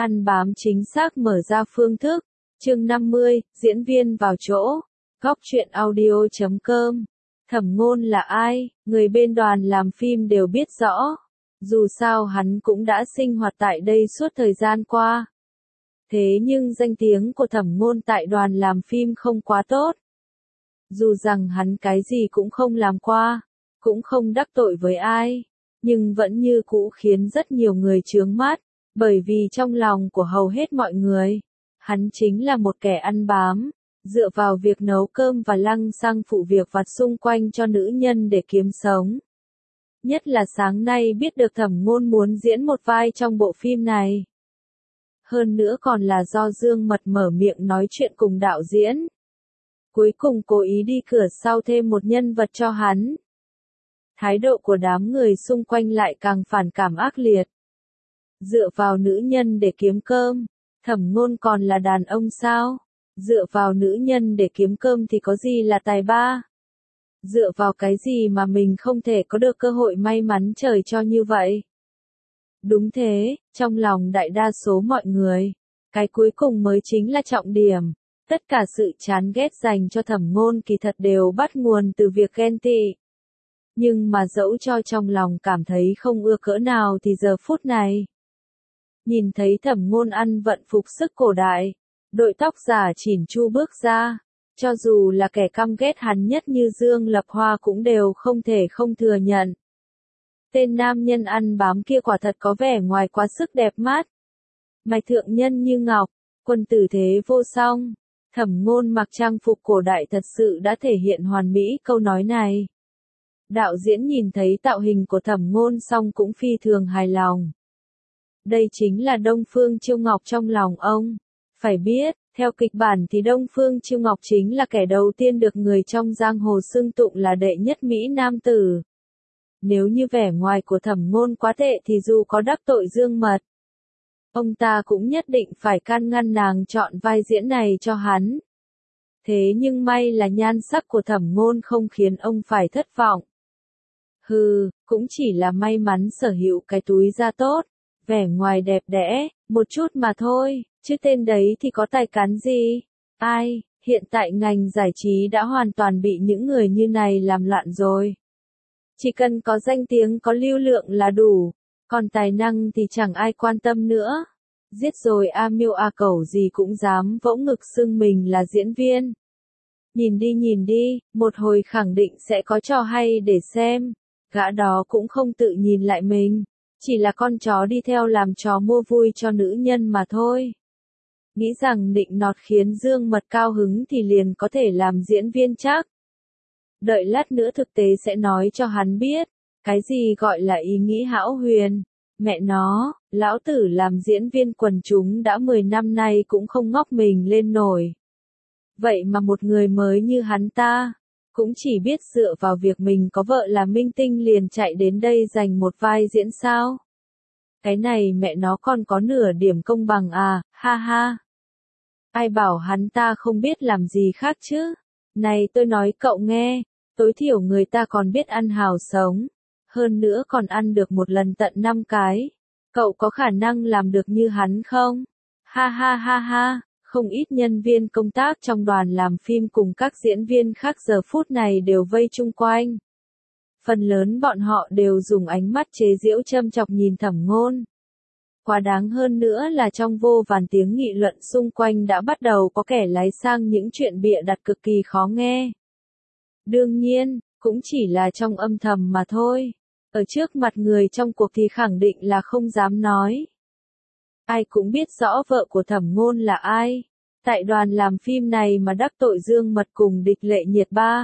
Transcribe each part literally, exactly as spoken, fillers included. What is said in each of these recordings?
Ăn bám chính xác mở ra phương thức. Chương năm mươi, diễn viên vào chỗ. Góc truyện audio chấm com. Thẩm Ngôn là ai, người bên đoàn làm phim đều biết rõ. Dù sao hắn cũng đã sinh hoạt tại đây suốt thời gian qua. Thế nhưng danh tiếng của Thẩm Ngôn tại đoàn làm phim không quá tốt. Dù rằng hắn cái gì cũng không làm qua, cũng không đắc tội với ai, nhưng vẫn như cũ khiến rất nhiều người chướng mắt, bởi vì trong lòng của hầu hết mọi người, hắn chính là một kẻ ăn bám, dựa vào việc nấu cơm và lăng xăng phụ việc vặt xung quanh cho nữ nhân để kiếm sống. Nhất là sáng nay biết được Thẩm Ngôn muốn diễn một vai trong bộ phim này. Hơn nữa còn là do Dương Mật mở miệng nói chuyện cùng đạo diễn. Cuối cùng cố ý đi cửa sau thêm một nhân vật cho hắn. Thái độ của đám người xung quanh lại càng phản cảm ác liệt. Dựa vào nữ nhân để kiếm cơm, Thẩm Ngôn còn là đàn ông sao? Dựa vào nữ nhân để kiếm cơm thì có gì là tài ba? Dựa vào cái gì mà mình không thể có được cơ hội may mắn trời cho như vậy? Đúng thế, trong lòng đại đa số mọi người, cái cuối cùng mới chính là trọng điểm. Tất cả sự chán ghét dành cho Thẩm Ngôn kỳ thật đều bắt nguồn từ việc ghen tị. Nhưng mà dẫu cho trong lòng cảm thấy không ưa cỡ nào thì giờ phút này, nhìn thấy Thẩm Ngôn ăn vận phục sức cổ đại, đội tóc giả chỉn chu bước ra, cho dù là kẻ căm ghét hắn nhất như Dương Lập Hoa cũng đều không thể không thừa nhận. Tên nam nhân ăn bám kia quả thật có vẻ ngoài quá sức đẹp mắt. Mạch thượng nhân như ngọc, quân tử thế vô song. Thẩm Ngôn mặc trang phục cổ đại thật sự đã thể hiện hoàn mỹ câu nói này. Đạo diễn nhìn thấy tạo hình của Thẩm Ngôn xong cũng phi thường hài lòng. Đây chính là Đông Phương Chiêu Ngọc trong lòng ông. Phải biết, theo kịch bản thì Đông Phương Chiêu Ngọc chính là kẻ đầu tiên được người trong giang hồ xưng tụng là đệ nhất Mỹ nam tử. Nếu như vẻ ngoài của Thẩm Ngôn quá tệ thì dù có đắc tội Dương Mật, ông ta cũng nhất định phải can ngăn nàng chọn vai diễn này cho hắn. Thế nhưng may là nhan sắc của Thẩm Ngôn không khiến ông phải thất vọng. Hừ, cũng chỉ là may mắn sở hữu cái túi da tốt, vẻ ngoài đẹp đẽ, một chút mà thôi, chứ tên đấy thì có tài cán gì. Ai, hiện tại ngành giải trí đã hoàn toàn bị những người như này làm loạn rồi. Chỉ cần có danh tiếng có lưu lượng là đủ, còn tài năng thì chẳng ai quan tâm nữa. Giết rồi A Miêu A Cẩu gì cũng dám vỗ ngực xưng mình là diễn viên. Nhìn đi nhìn đi, một hồi khẳng định sẽ có trò hay để xem. Gã đó cũng không tự nhìn lại mình, chỉ là con chó đi theo làm trò mua vui cho nữ nhân mà thôi. Nghĩ rằng nịnh nọt khiến Dương Mật cao hứng thì liền có thể làm diễn viên chắc. Đợi lát nữa thực tế sẽ nói cho hắn biết, cái gì gọi là ý nghĩ hão huyền. Mẹ nó, lão tử làm diễn viên quần chúng đã mười năm nay cũng không ngóc mình lên nổi. Vậy mà một người mới như hắn ta, cũng chỉ biết dựa vào việc mình có vợ là minh tinh liền chạy đến đây giành một vai diễn sao? Cái này mẹ nó còn có nửa điểm công bằng à, ha ha. Ai bảo hắn ta không biết làm gì khác chứ? Này tôi nói cậu nghe, tối thiểu người ta còn biết ăn hào sống. Hơn nữa còn ăn được một lần tận năm cái. Cậu có khả năng làm được như hắn không? Ha ha ha ha, không ít nhân viên công tác trong đoàn làm phim cùng các diễn viên khác giờ phút này đều vây chung quanh. Phần lớn bọn họ đều dùng ánh mắt chế giễu châm chọc nhìn Thẩm Ngôn. Quá đáng hơn nữa là trong vô vàn tiếng nghị luận xung quanh đã bắt đầu có kẻ lái sang những chuyện bịa đặt cực kỳ khó nghe. Đương nhiên, cũng chỉ là trong âm thầm mà thôi. Ở trước mặt người trong cuộc thì khẳng định là không dám nói. Ai cũng biết rõ vợ của Thẩm Ngôn là ai. Tại đoàn làm phim này mà đắc tội Dương Mật cùng địch lệ nhiệt ba.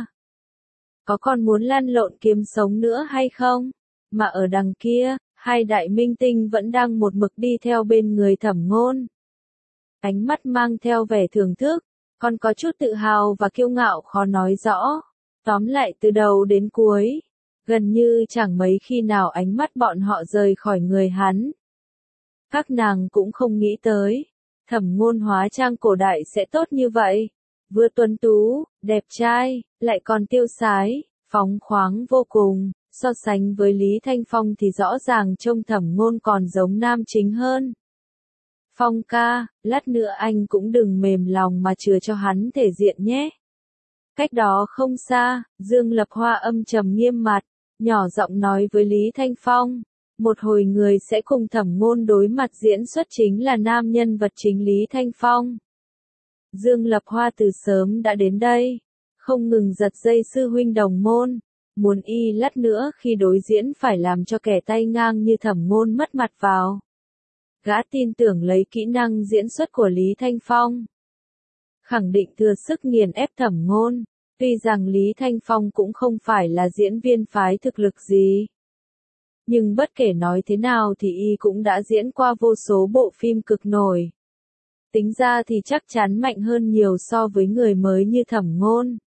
Có còn muốn lăn lộn kiếm sống nữa hay không? Mà ở đằng kia, hai đại minh tinh vẫn đang một mực đi theo bên người Thẩm Ngôn. Ánh mắt mang theo vẻ thưởng thức, còn có chút tự hào và kiêu ngạo khó nói rõ. Tóm lại từ đầu đến cuối, gần như chẳng mấy khi nào ánh mắt bọn họ rời khỏi người hắn. Các nàng cũng không nghĩ tới, Thẩm Ngôn hóa trang cổ đại sẽ tốt như vậy. Vừa tuấn tú, đẹp trai, lại còn tiêu sái, phóng khoáng vô cùng. So sánh với Lý Thanh Phong thì rõ ràng trông Thẩm Ngôn còn giống nam chính hơn. Phong ca, lát nữa anh cũng đừng mềm lòng mà chừa cho hắn thể diện nhé. Cách đó không xa, Dương Lập Hoa âm trầm nghiêm mặt, nhỏ giọng nói với Lý Thanh Phong. Một hồi người sẽ cùng Thẩm Ngôn đối mặt, diễn xuất chính là nam nhân vật chính Lý Thanh Phong. Dương Lập Hoa từ sớm đã đến đây, không ngừng giật dây sư huynh đồng môn, muốn y lát nữa khi đối diễn phải làm cho kẻ tay ngang như Thẩm Ngôn mất mặt vào. Gã tin tưởng lấy kỹ năng diễn xuất của Lý Thanh Phong, khẳng định thừa sức nghiền ép Thẩm Ngôn, tuy rằng Lý Thanh Phong cũng không phải là diễn viên phái thực lực gì. Nhưng bất kể nói thế nào thì y cũng đã diễn qua vô số bộ phim cực nổi. Tính ra thì chắc chắn mạnh hơn nhiều so với người mới như Thẩm Ngôn.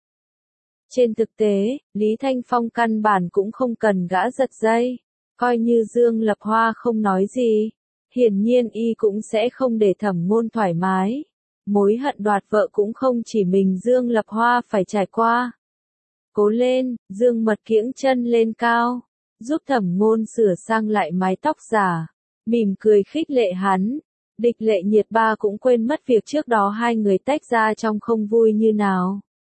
Trên thực tế, Lý Thanh Phong căn bản cũng không cần gã giật dây, coi như Dương Lập Hoa không nói gì. Hiển nhiên y cũng sẽ không để Thẩm Ngôn thoải mái. Mối hận đoạt vợ cũng không chỉ mình Dương Lập Hoa phải trải qua. Cố lên, Dương Mật kiễng chân lên cao, giúp Thẩm Ngôn sửa sang lại mái tóc giả, mỉm cười khích lệ hắn. Địch Lệ Nhiệt ba cũng quên mất việc trước đó hai người tách ra trong không vui như nào.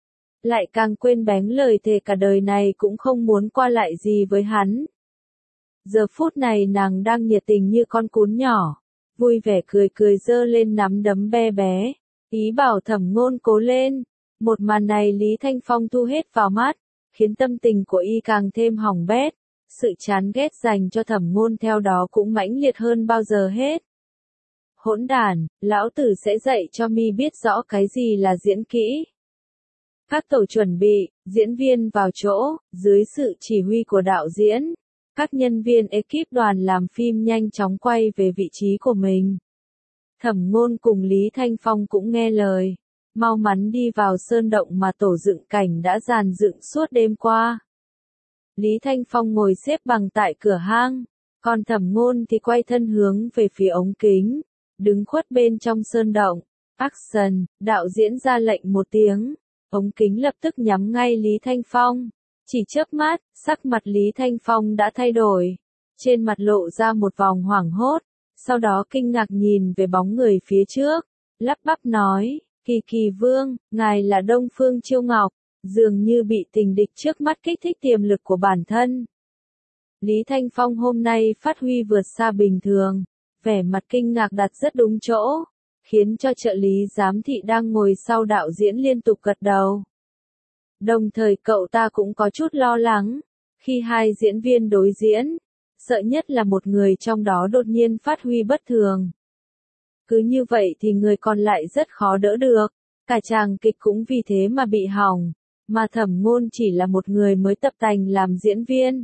Lại càng quên bén lời thề cả đời này cũng không muốn qua lại gì với hắn. Giờ phút này nàng đang nhiệt tình như con cún nhỏ, vui vẻ cười cười giơ lên nắm đấm be bé, ý bảo Thẩm Ngôn cố lên. Một màn này Lý Thanh Phong thu hết vào mắt, khiến tâm tình của y càng thêm hỏng bét, sự chán ghét dành cho Thẩm Ngôn theo đó cũng mãnh liệt hơn bao giờ hết. Hỗn đản, lão tử sẽ dạy cho mi biết rõ cái gì là diễn kỹ. Các tổ chuẩn bị, diễn viên vào chỗ, dưới sự chỉ huy của đạo diễn. Các nhân viên ekip đoàn làm phim nhanh chóng quay về vị trí của mình. Thẩm Ngôn cùng Lý Thanh Phong cũng nghe lời, mau mắn đi vào sơn động mà tổ dựng cảnh đã dàn dựng suốt đêm qua. Lý Thanh Phong ngồi xếp bằng tại cửa hang, còn Thẩm Ngôn thì quay thân hướng về phía ống kính, đứng khuất bên trong sơn động. Action, đạo diễn ra lệnh một tiếng, ống kính lập tức nhắm ngay Lý Thanh Phong. Chỉ chớp mắt, sắc mặt Lý Thanh Phong đã thay đổi, trên mặt lộ ra một vòng hoảng hốt, sau đó kinh ngạc nhìn về bóng người phía trước, lắp bắp nói, Kỳ Kỳ Vương, ngài là Đông Phương Chiêu Ngọc, dường như bị tình địch trước mắt kích thích tiềm lực của bản thân. Lý Thanh Phong hôm nay phát huy vượt xa bình thường, vẻ mặt kinh ngạc đặt rất đúng chỗ, khiến cho trợ lý giám thị đang ngồi sau đạo diễn liên tục gật đầu. Đồng thời cậu ta cũng có chút lo lắng, khi hai diễn viên đối diễn, sợ nhất là một người trong đó đột nhiên phát huy bất thường. Cứ như vậy thì người còn lại rất khó đỡ được, cả chàng kịch cũng vì thế mà bị hỏng, mà Thẩm Ngôn chỉ là một người mới tập tành làm diễn viên.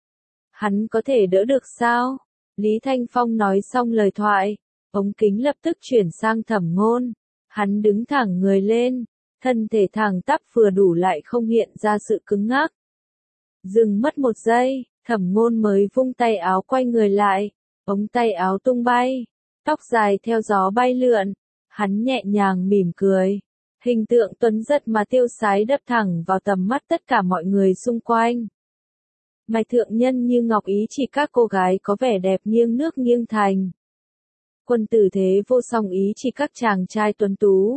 Hắn có thể đỡ được sao? Lý Thanh Phong nói xong lời thoại, ống kính lập tức chuyển sang Thẩm Ngôn, hắn đứng thẳng người lên. Thân thể thẳng tắp vừa đủ lại không hiện ra sự cứng ngắc. Dừng mất một giây, Thẩm Ngôn mới vung tay áo quay người lại, ống tay áo tung bay, tóc dài theo gió bay lượn, hắn nhẹ nhàng mỉm cười, hình tượng tuấn giật mà tiêu sái đập thẳng vào tầm mắt tất cả mọi người xung quanh. Mạch thượng nhân như ngọc ý chỉ các cô gái có vẻ đẹp nghiêng nước nghiêng thành. Quân tử thế vô song ý chỉ các chàng trai tuấn tú.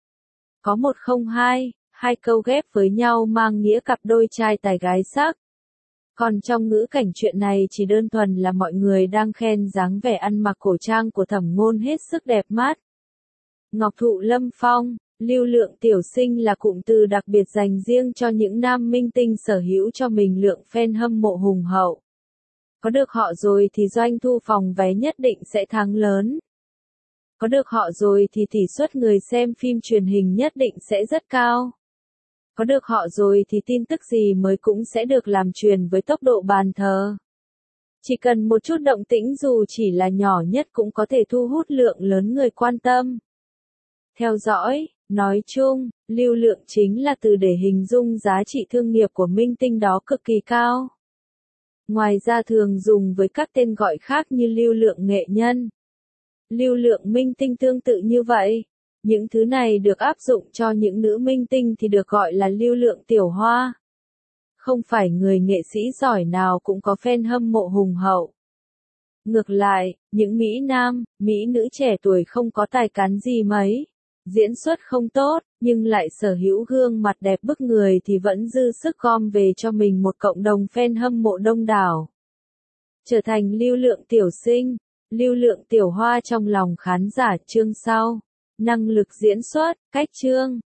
Có một không hai, hai câu ghép với nhau mang nghĩa cặp đôi trai tài gái sắc. Còn trong ngữ cảnh chuyện này chỉ đơn thuần là mọi người đang khen dáng vẻ ăn mặc cổ trang của Thẩm Ngôn hết sức đẹp mắt. Ngọc Thụ Lâm Phong, lưu lượng tiểu sinh là cụm từ đặc biệt dành riêng cho những nam minh tinh sở hữu cho mình lượng fan hâm mộ hùng hậu. Có được họ rồi thì doanh thu phòng vé nhất định sẽ thắng lớn. Có được họ rồi thì tỷ suất người xem phim truyền hình nhất định sẽ rất cao. Có được họ rồi thì tin tức gì mới cũng sẽ được làm truyền với tốc độ bàn thờ. Chỉ cần một chút động tĩnh dù chỉ là nhỏ nhất cũng có thể thu hút lượng lớn người quan tâm. Theo dõi, nói chung, lưu lượng chính là từ để hình dung giá trị thương nghiệp của minh tinh đó cực kỳ cao. Ngoài ra thường dùng với các tên gọi khác như lưu lượng nghệ nhân, lưu lượng minh tinh tương tự như vậy. Những thứ này được áp dụng cho những nữ minh tinh thì được gọi là lưu lượng tiểu hoa. Không phải người nghệ sĩ giỏi nào cũng có fan hâm mộ hùng hậu. Ngược lại, những Mỹ Nam, Mỹ nữ trẻ tuổi không có tài cán gì mấy, diễn xuất không tốt, nhưng lại sở hữu gương mặt đẹp bức người thì vẫn dư sức gom về cho mình một cộng đồng fan hâm mộ đông đảo. Trở thành lưu lượng tiểu sinh, lưu lượng tiểu hoa trong lòng khán giả. Chương sau. Năng lực diễn xuất, cách chương.